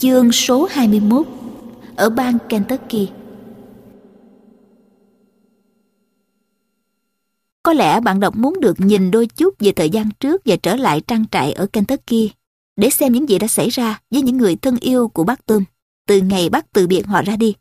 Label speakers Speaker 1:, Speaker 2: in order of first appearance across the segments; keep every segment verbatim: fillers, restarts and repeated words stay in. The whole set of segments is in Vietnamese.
Speaker 1: Chương số hai mươi mốt. Ở bang Kentucky. Có lẽ bạn đọc muốn được nhìn đôi chút về thời gian trước và trở lại trang trại ở Kentucky để xem những gì đã xảy ra với những người thân yêu của bác Tom từ ngày bác từ biệt họ ra đi.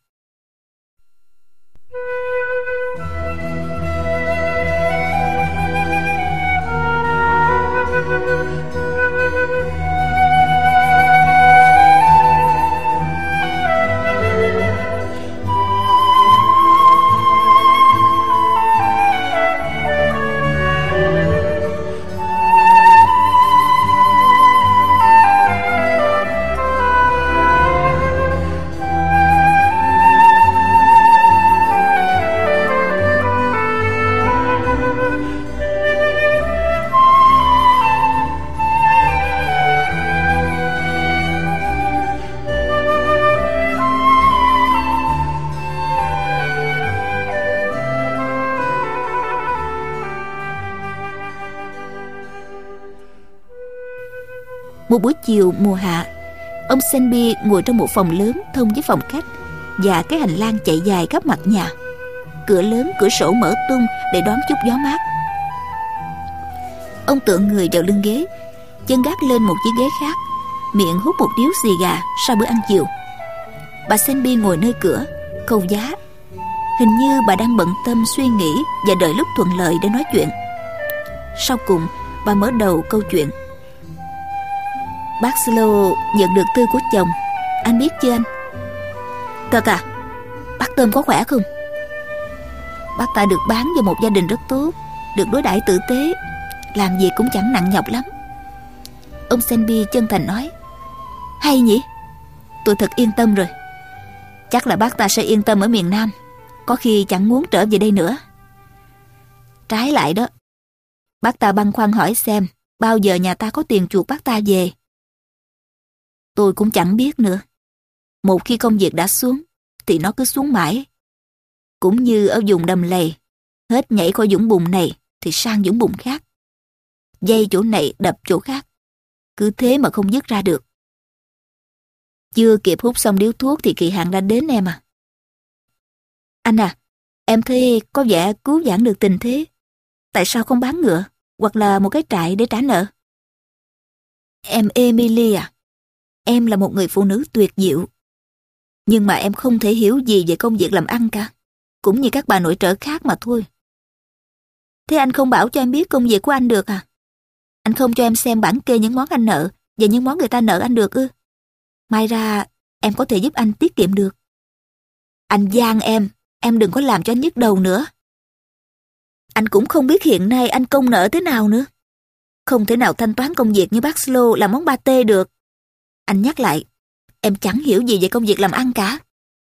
Speaker 1: Một buổi chiều mùa hạ, ông Shelby ngồi trong một phòng lớn thông với phòng khách và cái hành lang chạy dài khắp mặt nhà. Cửa lớn, cửa sổ mở tung để đón chút gió mát. Ông tựa người vào lưng ghế, chân gác lên một chiếc ghế khác, miệng hút một điếu xì gà sau bữa ăn chiều. Bà Shelby ngồi nơi cửa, khâu giá. Hình như bà đang bận tâm suy nghĩ và đợi lúc thuận lợi để nói chuyện. Sau cùng, bà mở đầu câu chuyện. Bác Slow nhận được thư của chồng, anh biết chưa anh? Thật à? Bác Tom có khỏe không? Bác ta được bán vào một gia đình rất tốt, được đối đãi tử tế, làm gì cũng chẳng nặng nhọc lắm. Ông Shelby chân thành nói. Hay nhỉ? Tôi thật yên tâm rồi. Chắc là bác ta sẽ yên tâm ở miền Nam, có khi chẳng muốn trở về đây nữa. Trái lại đó, bác ta băn khoăn hỏi xem bao giờ nhà ta có tiền chuộc bác ta về. Tôi cũng chẳng biết nữa. Một khi công việc đã xuống thì nó cứ xuống mãi. Cũng như ở vùng đầm lầy, hết nhảy khỏi vũng bùn này thì sang vũng bùn khác. Dây chỗ này đập chỗ khác, cứ thế mà không dứt ra được. Chưa kịp hút xong điếu thuốc thì kỳ hạn đã đến em à. Anh à, em thấy có vẻ cứu vãn được tình thế. Tại sao không bán ngựa hoặc là một cái trại để trả nợ? Em Emily à, em là một người phụ nữ tuyệt diệu. Nhưng mà em không thể hiểu gì về công việc làm ăn cả, cũng như các bà nội trợ khác mà thôi. Thế anh không bảo cho em biết công việc của anh được à? Anh không cho em xem bảng kê những món anh nợ và những món người ta nợ anh được ư? May ra em có thể giúp anh tiết kiệm được. Anh van em, em đừng có làm cho anh nhức đầu nữa. Anh cũng không biết hiện nay anh công nợ thế nào nữa. Không thể nào thanh toán công việc như bác Slow làm món pate được. Anh nhắc lại, em chẳng hiểu gì về công việc làm ăn cả.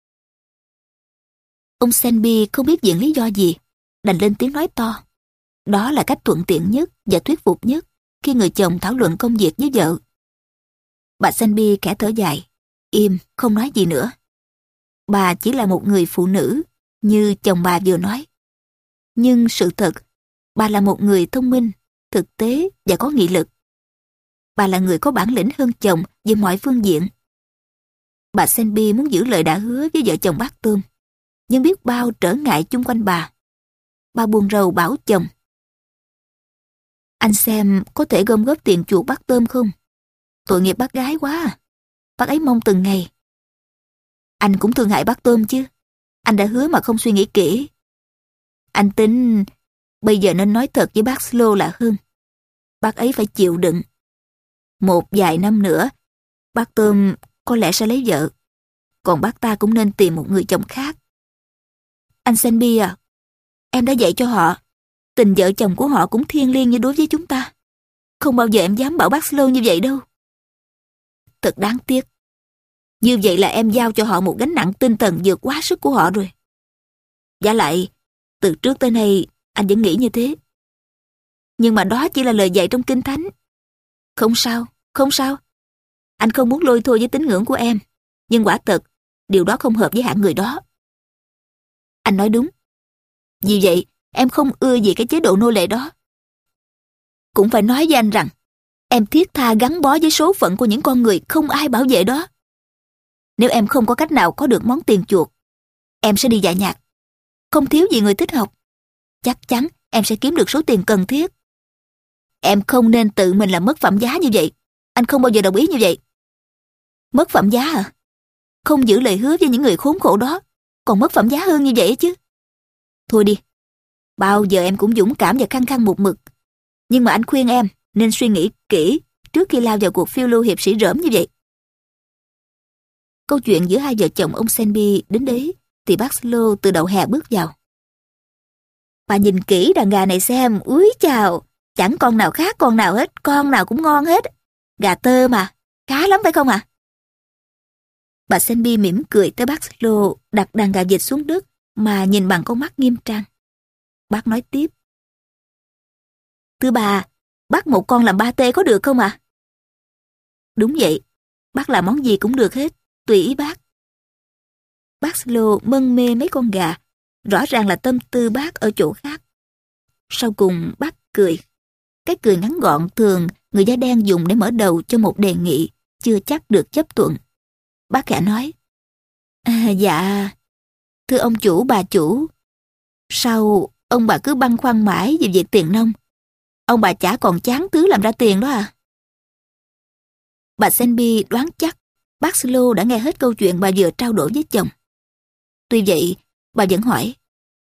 Speaker 1: Ông Shelby không biết viện lý do gì, đành lên tiếng nói to. Đó là cách thuận tiện nhất và thuyết phục nhất khi người chồng thảo luận công việc với vợ. Bà Shelby khẽ thở dài, im, không nói gì nữa. Bà chỉ là một người phụ nữ, như chồng bà vừa nói. Nhưng sự thật, bà là một người thông minh, thực tế và có nghị lực. Bà là người có bản lĩnh hơn chồng về mọi phương diện. Bà Shelby muốn giữ lời đã hứa với vợ chồng bác Tom, nhưng biết bao trở ngại chung quanh bà. Bà buồn rầu bảo chồng. Anh xem có thể gom góp tiền chuộc bác Tom không? Tội nghiệp bác gái quá à. Bác ấy mong từng ngày. Anh cũng thương hại bác Tom chứ. Anh đã hứa mà không suy nghĩ kỹ. Anh tính bây giờ nên nói thật với bác Slow là hơn. Bác ấy phải chịu đựng. Một vài năm nữa, bác Tom có lẽ sẽ lấy vợ. Còn bác ta cũng nên tìm một người chồng khác. Anh Shelby à, em đã dạy cho họ. Tình vợ chồng của họ cũng thiêng liêng như đối với chúng ta. Không bao giờ em dám bảo bác Slow như vậy đâu. Thật đáng tiếc. Như vậy là em giao cho họ một gánh nặng tinh thần vượt quá sức của họ rồi. Vả lại, từ trước tới nay anh vẫn nghĩ như thế. Nhưng mà đó chỉ là lời dạy trong Kinh Thánh. Không sao, không sao. Anh không muốn lôi thôi với tín ngưỡng của em. Nhưng quả thật, điều đó không hợp với hạng người đó. Anh nói đúng. Vì vậy, em không ưa gì cái chế độ nô lệ đó. Cũng phải nói với anh rằng, em thiết tha gắn bó với số phận của những con người không ai bảo vệ đó. Nếu em không có cách nào có được món tiền chuộc, em sẽ đi dạy nhạc. Không thiếu gì người thích học. Chắc chắn em sẽ kiếm được số tiền cần thiết. Em không nên tự mình làm mất phẩm giá như vậy. Anh không bao giờ đồng ý như vậy. Mất phẩm giá à? Không giữ lời hứa với những người khốn khổ đó, còn mất phẩm giá hơn như vậy chứ. Thôi đi. Bao giờ em cũng dũng cảm và khăng khăng một mực. Nhưng mà anh khuyên em nên suy nghĩ kỹ trước khi lao vào cuộc phiêu lưu hiệp sĩ rỡm như vậy. Câu chuyện giữa hai vợ chồng ông Selby đến đấy thì bác Slow từ đầu hè bước vào. Bà nhìn kỹ đàn gà này xem, úi chào, chẳng con nào khác con nào hết, con nào cũng ngon hết. Gà tơ mà, khá lắm phải không ạ? À? Bà Selby mỉm cười tới bác Slow đặt đàn gà vịt xuống đất mà nhìn bằng con mắt nghiêm trang. Bác nói tiếp. Thưa bà, bác một con làm ba tê có được không ạ? À? Đúng vậy, bác làm món gì cũng được hết, tùy ý bác. Bác Slow mân mê mấy con gà, rõ ràng là tâm tư bác ở chỗ khác. Sau cùng bác cười. Cái cười ngắn gọn thường người da đen dùng để mở đầu cho một đề nghị chưa chắc được chấp thuận. Bác khẽ nói. À, dạ, thưa ông chủ bà chủ, sao ông bà cứ băn khoăn mãi về việc tiền nông? Ông bà chả còn chán thứ làm ra tiền đó à? Bà Selby đoán chắc bác Slow đã nghe hết câu chuyện bà vừa trao đổi với chồng. Tuy vậy, bà vẫn hỏi.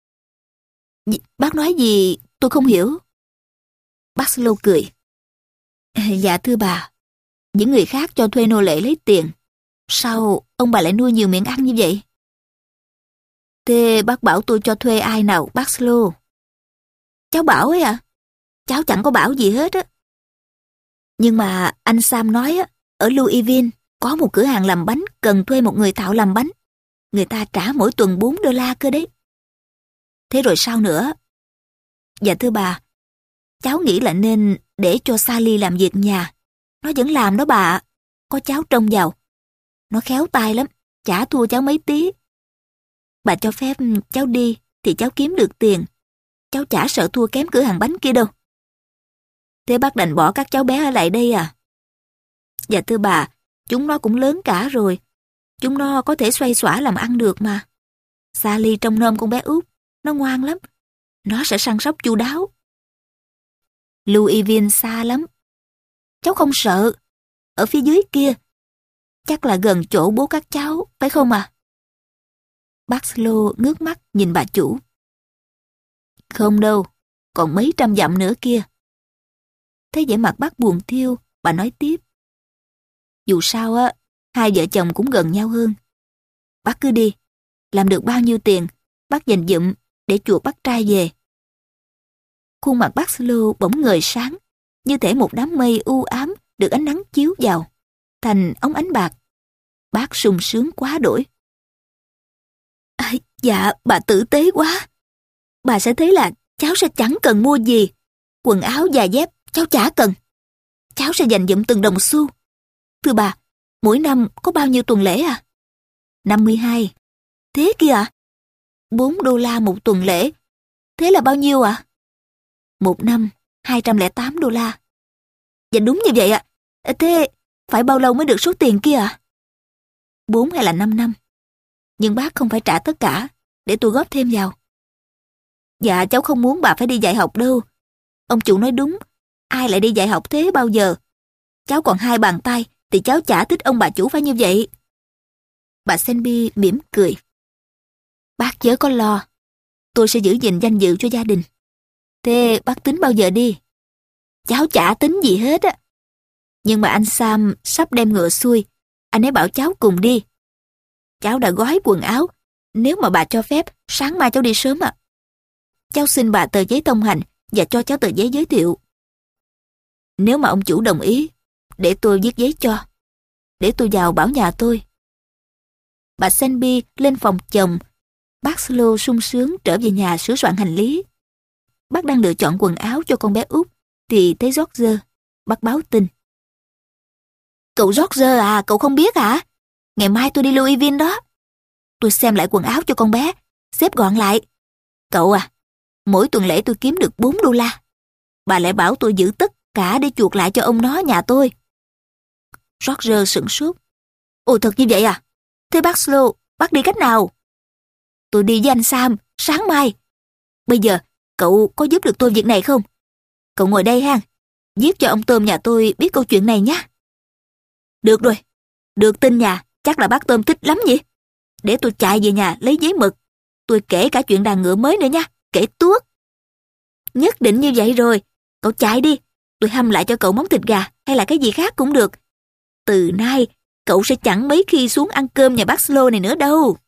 Speaker 1: Bác nói gì tôi không hiểu. Bác Slow cười. Dạ thưa bà, những người khác cho thuê nô lệ lấy tiền. Sao ông bà lại nuôi nhiều miệng ăn như vậy? Thế bác bảo tôi cho thuê ai nào bác Slow? Cháu bảo ấy à? Cháu chẳng có bảo gì hết á. Nhưng mà anh Sam nói á, ở Louisville có một cửa hàng làm bánh cần thuê một người thạo làm bánh. Người ta trả mỗi tuần bốn đô la cơ đấy. Thế rồi sao nữa? Dạ thưa bà, cháu nghĩ là nên để cho Sally làm việc nhà. Nó vẫn làm đó bà. Có cháu trông vào. Nó khéo tay lắm, chả thua cháu mấy tí. Bà cho phép cháu đi thì cháu kiếm được tiền. Cháu chả sợ thua kém cửa hàng bánh kia đâu. Thế bác đành bỏ các cháu bé ở lại đây à? Dạ thưa bà, chúng nó cũng lớn cả rồi. Chúng nó có thể xoay xỏa làm ăn được mà. Sally trông nom con bé út, nó ngoan lắm. Nó sẽ săn sóc chu đáo. Louisville xa lắm. Cháu không sợ. Ở phía dưới kia. Chắc là gần chỗ bố các cháu, phải không à? Bác Slow ngước mắt nhìn bà chủ. Không đâu, còn mấy trăm dặm nữa kia. Thấy vẻ mặt bác buồn thiêu, bà nói tiếp. Dù sao á, hai vợ chồng cũng gần nhau hơn. Bác cứ đi, làm được bao nhiêu tiền, bác dành dụm để chuộc bác trai về. Khuôn mặt bác Slow bỗng ngời sáng, như thể một đám mây u ám được ánh nắng chiếu vào, thành ống ánh bạc. Bác sung sướng quá đổi. À, dạ, bà tử tế quá. Bà sẽ thấy là cháu sẽ chẳng cần mua gì. Quần áo, giày dép, cháu chả cần. Cháu sẽ dành dụm từng đồng xu. Thưa bà, mỗi năm có bao nhiêu tuần lễ à? năm mươi hai. Thế kia à? bốn đô la một tuần lễ. Thế là bao nhiêu ạ? À? Một năm, hai trăm lẻ tám đô la. Dạ đúng như vậy ạ. À. Thế phải bao lâu mới được số tiền kia ạ? À? Bốn hay là năm năm. Nhưng bác không phải trả tất cả, để tôi góp thêm vào. Dạ cháu không muốn bà phải đi dạy học đâu. Ông chủ nói đúng, ai lại đi dạy học thế bao giờ? Cháu còn hai bàn tay, thì cháu chả thích ông bà chủ phải như vậy. Bà Selby mỉm cười. Bác chớ có lo, tôi sẽ giữ gìn danh dự cho gia đình. Thế bác tính bao giờ đi? Cháu chả tính gì hết á. Nhưng mà anh Sam sắp đem ngựa xuôi, anh ấy bảo cháu cùng đi. Cháu đã gói quần áo, nếu mà bà cho phép, sáng mai cháu đi sớm ạ. À. Cháu xin bà tờ giấy thông hành và cho cháu tờ giấy giới thiệu. Nếu mà ông chủ đồng ý, để tôi viết giấy cho. Để tôi vào bảo nhà tôi. Bà Selby lên phòng chồng. Bác Slow sung sướng trở về nhà sửa soạn hành lý. Bác đang lựa chọn quần áo cho con bé út thì thấy George. Bác báo tin. Cậu George à, cậu không biết hả? Ngày mai tôi đi Louisville đó. Tôi xem lại quần áo cho con bé, xếp gọn lại. Cậu à, mỗi tuần lễ tôi kiếm được bốn đô la. Bà lại bảo tôi giữ tất cả để chuộc lại cho ông nó nhà tôi. George sửng sốt. Ồ thật như vậy à? Thế bác Slow, bác đi cách nào? Tôi đi với anh Sam, sáng mai. Bây giờ, cậu có giúp được tôi việc này không? Cậu ngồi đây ha, viết cho ông Tôm nhà tôi biết câu chuyện này nhé. Được rồi, được tin nhà, chắc là bác Tôm thích lắm nhỉ? Để tôi chạy về nhà lấy giấy mực. Tôi kể cả chuyện đàn ngựa mới nữa nha, kể tuốt. Nhất định như vậy rồi, cậu chạy đi, tôi hâm lại cho cậu món thịt gà hay là cái gì khác cũng được. Từ nay, cậu sẽ chẳng mấy khi xuống ăn cơm nhà bác Slow này nữa đâu.